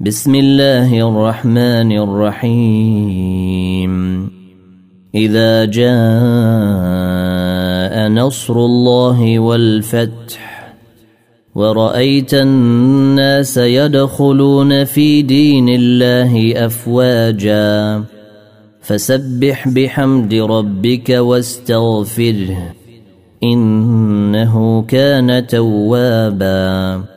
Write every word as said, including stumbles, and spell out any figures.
بسم الله الرحمن الرحيم إذا جاء نصر الله والفتح ورأيت الناس يدخلون في دين الله أفواجا فسبح بحمد ربك واستغفره إنه كان توابا